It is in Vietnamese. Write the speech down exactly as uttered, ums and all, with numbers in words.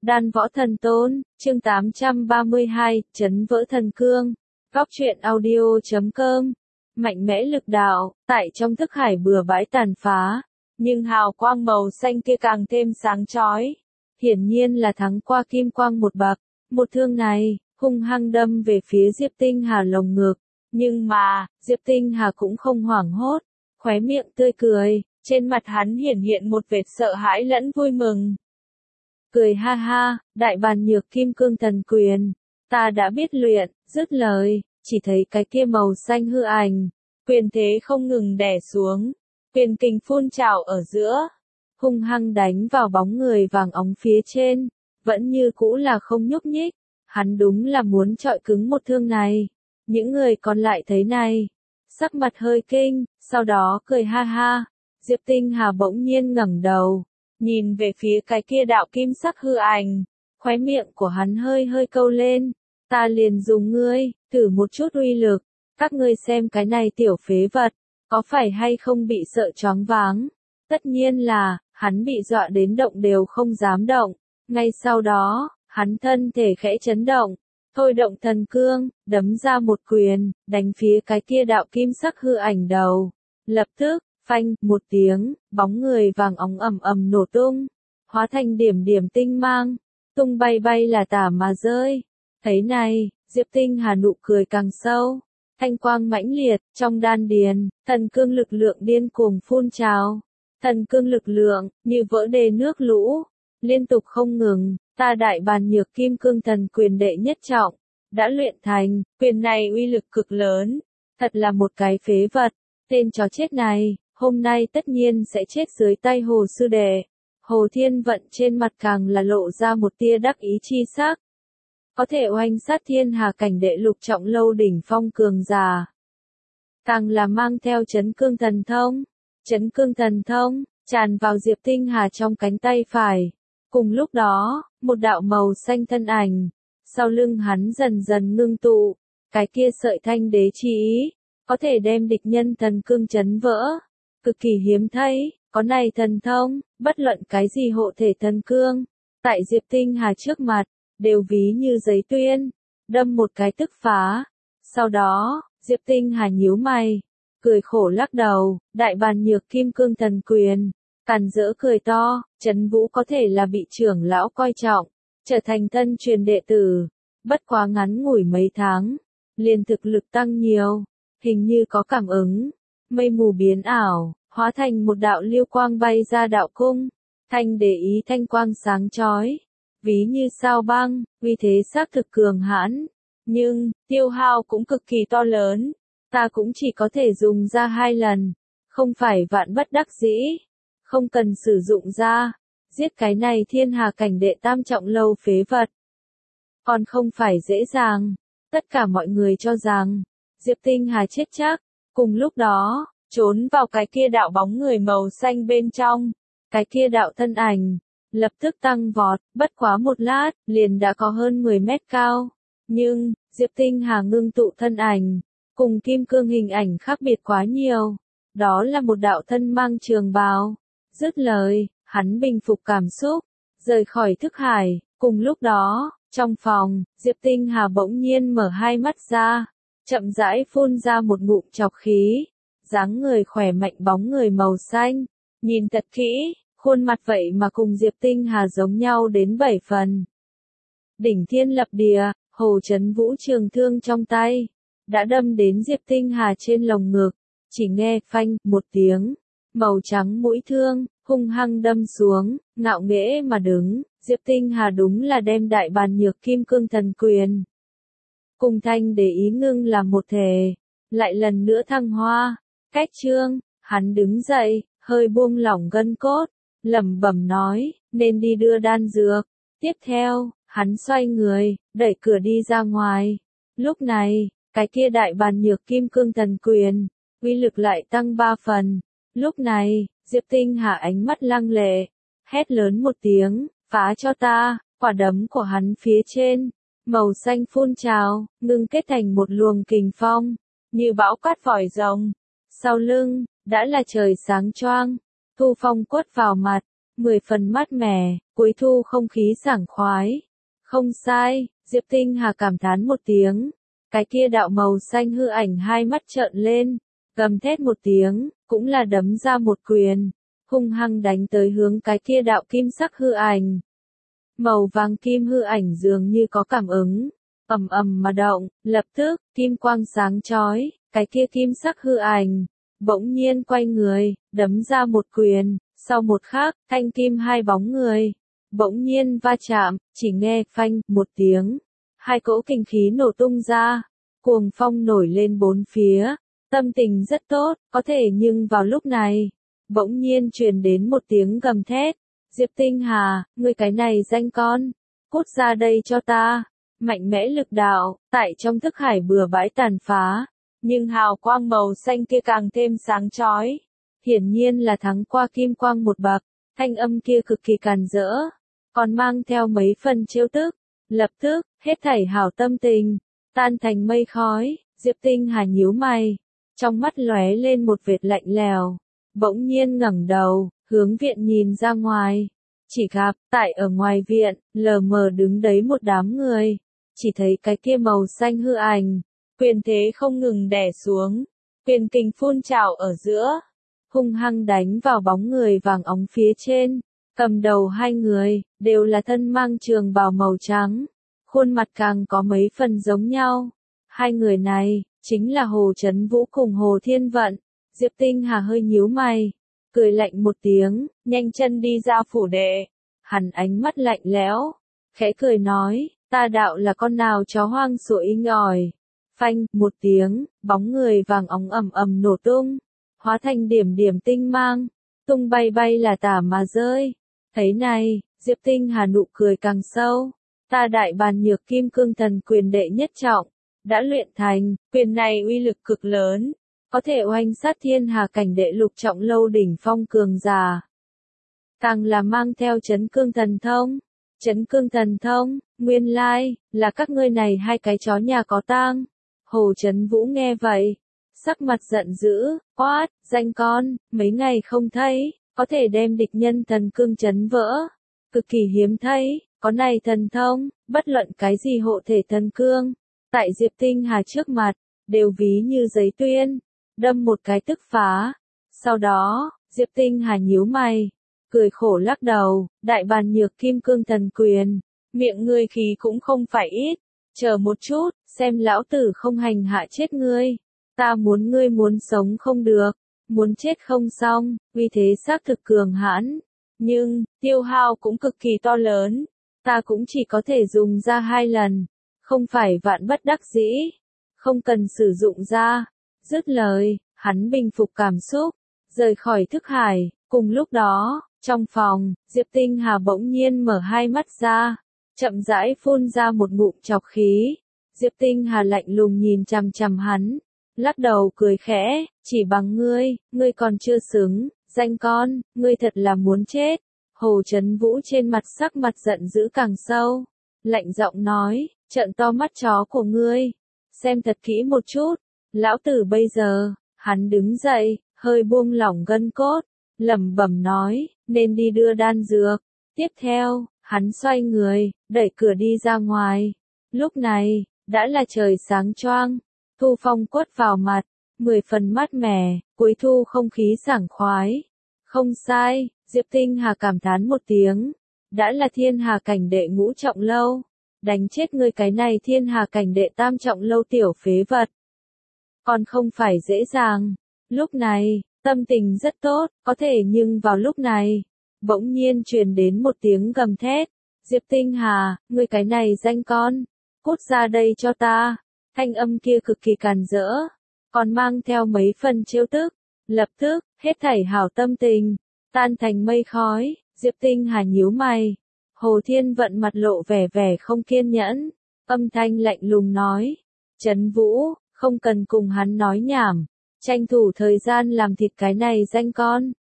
Đan võ thần tôn, chương tám trăm ba mươi hai, chấn vỡ thần cương. Góc truyện audio chấm com. Mạnh mẽ lực đạo, tại trong thức hải bừa bãi tàn phá, nhưng hào quang màu xanh kia càng thêm sáng chói. Hiển nhiên là thắng qua kim quang một bậc. Một thương này, hung hăng đâm về phía Diệp Tinh Hà lồng ngực. Nhưng mà, Diệp Tinh Hà cũng không hoảng hốt, khóe miệng tươi cười, trên mặt hắn hiển hiện một vệt sợ hãi lẫn vui mừng. Cười ha ha, đại bàn nhược kim cương thần quyền, ta đã biết luyện, dứt lời, chỉ thấy cái kia màu xanh hư ảnh, quyền thế không ngừng đè xuống, quyền kình phun trào ở giữa, hung hăng đánh vào bóng người vàng óng phía trên, vẫn như cũ là không nhúc nhích, hắn đúng là muốn trọi cứng một thương này. Những người còn lại thấy này, sắc mặt hơi kinh, sau đó cười ha ha, Diệp Tinh Hà bỗng nhiên ngẩng đầu, nhìn về phía cái kia đạo kim sắc hư ảnh, khóe miệng của hắn hơi hơi câu lên, ta liền dùng ngươi, thử một chút uy lực, các ngươi xem cái này tiểu phế vật, có phải hay không bị sợ choáng váng, tất nhiên là, hắn bị dọa đến động đều không dám động, ngay sau đó, hắn thân thể khẽ chấn động, thôi động thần cương, đấm ra một quyền, đánh phía cái kia đạo kim sắc hư ảnh đầu, lập tức, phanh, một tiếng, bóng người vàng óng ầm ầm nổ tung, hóa thành điểm điểm tinh mang, tung bay bay là tả mà rơi. Thấy này, Diệp Tinh Hà nụ cười càng sâu, thanh quang mãnh liệt, trong đan điền, thần cương lực lượng điên cuồng phun trào, thần cương lực lượng, như vỡ đê nước lũ, liên tục không ngừng, ta đại bàn nhược kim cương thần quyền đệ nhất trọng, đã luyện thành, quyền này uy lực cực lớn, thật là một cái phế vật, tên chó chết này. Hôm nay tất nhiên sẽ chết dưới tay Hồ sư đệ. Hồ Thiên Vận trên mặt càng là lộ ra một tia đắc ý chi sắc. Có thể oanh sát thiên hà cảnh đệ lục trọng lâu đỉnh phong cường giả. Càng là mang theo chấn cương thần thông. Chấn cương thần thông, tràn vào Diệp Tinh Hà trong cánh tay phải. Cùng lúc đó, một đạo màu xanh thân ảnh. Sau lưng hắn dần dần ngưng tụ. Cái kia sợi thanh đế chi ý. Có thể đem địch nhân thần cương chấn vỡ. Cực kỳ hiếm thấy, có này thần thông, bất luận cái gì hộ thể thần cương, tại Diệp Tinh Hà trước mặt, đều ví như giấy tuyên, đâm một cái tức phá. Sau đó, Diệp Tinh Hà nhíu mày, cười khổ lắc đầu, đại bàn nhược kim cương thần quyền, càn rỡ cười to, Trấn Vũ có thể là bị trưởng lão coi trọng, trở thành thân truyền đệ tử, bất quá ngắn ngủi mấy tháng, liền thực lực tăng nhiều, hình như có cảm ứng. Mây mù biến ảo, hóa thành một đạo lưu quang bay ra đạo cung, thanh để ý thanh quang sáng chói, ví như sao băng, uy thế xác thực cường hãn, nhưng, tiêu hao cũng cực kỳ to lớn, ta cũng chỉ có thể dùng ra hai lần, không phải vạn bất đắc dĩ, không cần sử dụng ra, giết cái này thiên hà cảnh đệ tam trọng lâu phế vật. Còn không phải dễ dàng, tất cả mọi người cho rằng, Diệp Tinh Hà chết chắc. Cùng lúc đó, trốn vào cái kia đạo bóng người màu xanh bên trong, cái kia đạo thân ảnh, lập tức tăng vọt, bất quá một lát, liền đã có hơn mười mét cao. Nhưng, Diệp Tinh Hà ngưng tụ thân ảnh, cùng kim cương hình ảnh khác biệt quá nhiều. Đó là một đạo thân mang trường bào. Dứt lời, hắn bình phục cảm xúc, rời khỏi thức hải, cùng lúc đó, trong phòng, Diệp Tinh Hà bỗng nhiên mở hai mắt ra. Chậm rãi phun ra một ngụm chọc khí, dáng người khỏe mạnh bóng người màu xanh, nhìn thật kỹ, khuôn mặt vậy mà cùng Diệp Tinh Hà giống nhau đến bảy phần. Đỉnh thiên lập địa, Hồ Trấn Vũ trường thương trong tay, đã đâm đến Diệp Tinh Hà trên lồng ngực, chỉ nghe phanh một tiếng, màu trắng mũi thương, hung hăng đâm xuống, ngạo nghễ mà đứng, Diệp Tinh Hà đúng là đem đại bàn nhược kim cương thần quyền. Cùng thanh để ý ngưng làm một thể, lại lần nữa thăng hoa, cách chương, hắn đứng dậy, hơi buông lỏng gân cốt, lẩm bẩm nói, nên đi đưa đan dược. Tiếp theo, hắn xoay người, đẩy cửa đi ra ngoài. Lúc này, cái kia đại bàn nhược kim cương thần quyền, uy lực lại tăng ba phần. Lúc này, Diệp Tinh Hà ánh mắt lăng lệ, hét lớn một tiếng, phá cho ta, quả đấm của hắn phía trên. Màu xanh phun trào, ngưng kết thành một luồng kình phong, như bão cát vòi rồng. Sau lưng, đã là trời sáng choang, thu phong quất vào mặt, mười phần mát mẻ, cuối thu không khí sảng khoái. Không sai, Diệp Tinh Hà cảm thán một tiếng. Cái kia đạo màu xanh hư ảnh hai mắt trợn lên, gầm thét một tiếng, cũng là đấm ra một quyền, hung hăng đánh tới hướng cái kia đạo kim sắc hư ảnh. Màu vàng kim hư ảnh dường như có cảm ứng, ầm ầm mà động, lập tức, kim quang sáng chói, cái kia kim sắc hư ảnh, bỗng nhiên quay người, đấm ra một quyền, sau một khắc, thanh kim hai bóng người, bỗng nhiên va chạm, chỉ nghe phanh, một tiếng, hai cỗ kinh khí nổ tung ra, cuồng phong nổi lên bốn phía, tâm tình rất tốt, có thể nhưng vào lúc này, bỗng nhiên truyền đến một tiếng gầm thét, Diệp Tinh Hà, ngươi cái này danh con, cút ra đây cho ta, mạnh mẽ lực đạo, tại trong thức hải bừa bãi tàn phá, nhưng hào quang màu xanh kia càng thêm sáng chói, hiển nhiên là thắng qua kim quang một bậc, thanh âm kia cực kỳ càn rỡ, còn mang theo mấy phần trêu tức, lập tức, hết thảy hảo tâm tình, tan thành mây khói, Diệp Tinh Hà nhíu mày, trong mắt lóe lên một vệt lạnh lèo, bỗng nhiên ngẩng đầu, hướng viện nhìn ra ngoài, chỉ gặp, tại ở ngoài viện, lờ mờ đứng đấy một đám người, chỉ thấy cái kia màu xanh hư ảnh, quyền thế không ngừng đè xuống, quyền kình phun trào ở giữa, hung hăng đánh vào bóng người vàng óng phía trên, cầm đầu hai người, đều là thân mang trường bào màu trắng, khuôn mặt càng có mấy phần giống nhau, hai người này, chính là Hồ Chấn Vũ cùng Hồ Thiên Vận, Diệp Tinh Hà hơi nhíu mày, cười lạnh một tiếng, nhanh chân đi ra phủ đệ, hắn ánh mắt lạnh lẽo, khẽ cười nói, ta đạo là con nào chó hoang sủa inh ỏi, phanh, một tiếng, bóng người vàng óng ầm ầm nổ tung, hóa thành điểm điểm tinh mang, tung bay bay là tả mà rơi, thấy này, Diệp Tinh Hà nụ cười càng sâu, ta đại bàn nhược kim cương thần quyền đệ nhất trọng, đã luyện thành, quyền này uy lực cực lớn, có thể oanh sát thiên hà cảnh đệ lục trọng lâu đỉnh phong cường giả. Càng là mang theo chấn cương thần thông, chấn cương thần thông, nguyên lai, là các ngươi này hai cái chó nhà có tang. Hồ Chấn Vũ nghe vậy, sắc mặt giận dữ, quát, danh con, mấy ngày không thấy, có thể đem địch nhân thần cương chấn vỡ, cực kỳ hiếm thấy, có này thần thông, bất luận cái gì hộ thể thần cương, tại Diệp Tinh Hà trước mặt, đều ví như giấy tuyên, đâm một cái tức phá. Sau đó, Diệp Tinh Hà nhíu mày, cười khổ lắc đầu, đại bàn nhược kim cương thần quyền, miệng ngươi khí cũng không phải ít, chờ một chút, xem lão tử không hành hạ chết ngươi, ta muốn ngươi muốn sống không được, muốn chết không xong, uy thế xác thực cường hãn, nhưng, tiêu hao cũng cực kỳ to lớn, ta cũng chỉ có thể dùng ra hai lần, không phải vạn bất đắc dĩ, không cần sử dụng ra. Dứt lời, hắn bình phục cảm xúc, rời khỏi thức hải, cùng lúc đó, trong phòng, Diệp Tinh Hà bỗng nhiên mở hai mắt ra, chậm rãi phun ra một ngụm trọc khí, Diệp Tinh Hà lạnh lùng nhìn chằm chằm hắn, lắc đầu cười khẽ, chỉ bằng ngươi, ngươi còn chưa xứng, danh con, ngươi thật là muốn chết. Hồ Chấn Vũ trên mặt sắc mặt giận dữ càng sâu, lạnh giọng nói, trợn to mắt chó của ngươi, xem thật kỹ một chút, lão tử bây giờ, hắn đứng dậy, hơi buông lỏng gân cốt, lẩm bẩm nói, nên đi đưa đan dược. Tiếp theo, hắn xoay người, đẩy cửa đi ra ngoài. Lúc này, đã là trời sáng choang, thu phong quất vào mặt, mười phần mát mẻ, cuối thu không khí sảng khoái. Không sai, Diệp Tinh Hà cảm thán một tiếng, đã là thiên hà cảnh đệ ngũ trọng lâu, đánh chết ngươi cái này thiên hà cảnh đệ tam trọng lâu tiểu phế vật. Còn không phải dễ dàng, lúc này, tâm tình rất tốt, có thể nhưng vào lúc này, bỗng nhiên truyền đến một tiếng gầm thét, Diệp Tinh Hà, ngươi cái này danh con, cút ra đây cho ta, thanh âm kia cực kỳ càn rỡ, còn mang theo mấy phần trêu tức, lập tức, hết thảy hảo tâm tình, tan thành mây khói, Diệp Tinh Hà nhíu mày, Hồ Thiên Vận mặt lộ vẻ vẻ không kiên nhẫn, âm thanh lạnh lùng nói, Chấn Vũ, không cần cùng hắn nói nhảm, tranh thủ thời gian làm thịt cái này danh con.